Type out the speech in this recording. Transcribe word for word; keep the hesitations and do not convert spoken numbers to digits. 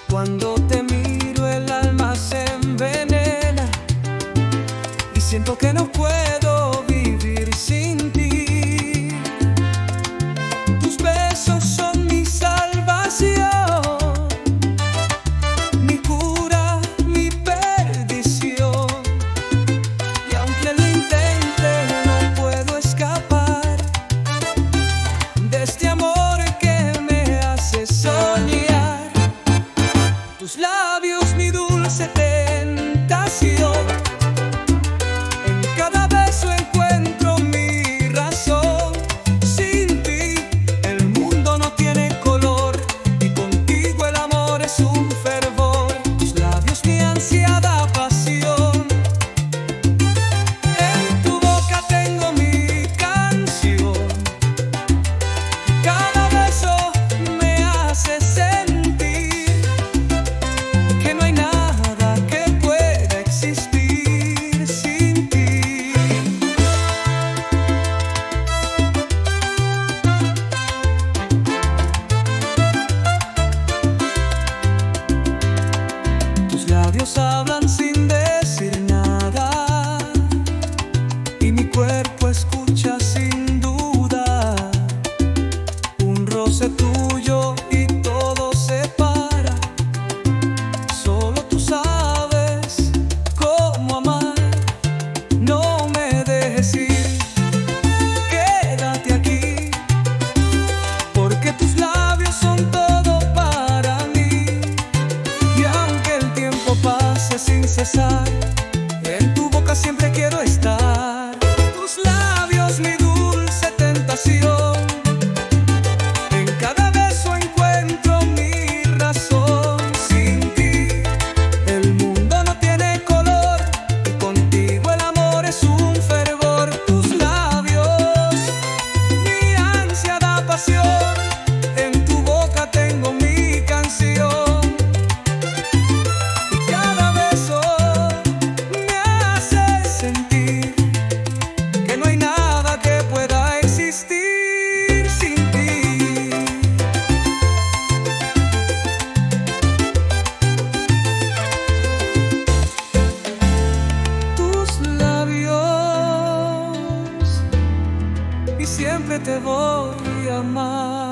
Cuando te miro el alma se envenena y siento que no puedo vivir sin ti. Tus besos son mi salvación, mi cura, mi perdición. Y aunque lo intente no puedo escapar de este amor que me hace soñar. Tus labios, mi dulce tentación. En cada beso encuentro mi razón. Sin ti el mundo no tiene color y contigo el amor es un fervor. Tus labios, mi ansiada pasión. En tu boca tengo mi canción. Cada beso me hace sentir que no hay nada que pueda existir sin ti. Tus labios hablan sin decir nada y mi cuerpo escucha sin duda. Un roce tuyo y todo se para. Solo tú sabes cómo amar. No me dejes ir, quédate aquí, porque tus labios son todo para mí. Y aunque el tiempo pase sin cesar, en tu boca siempre quiero estar. Tus labios, mi dulce tentación. En cada beso encuentro mi razón. Sin ti el mundo no tiene color y contigo el amor es un fervor. Tus labios, mi ansiada pasión. En tu boca tengo mi canción. Y cada beso me hace sentir que no hay nada que pueda existir sin ti. Tus labios y siempre te voy a amar.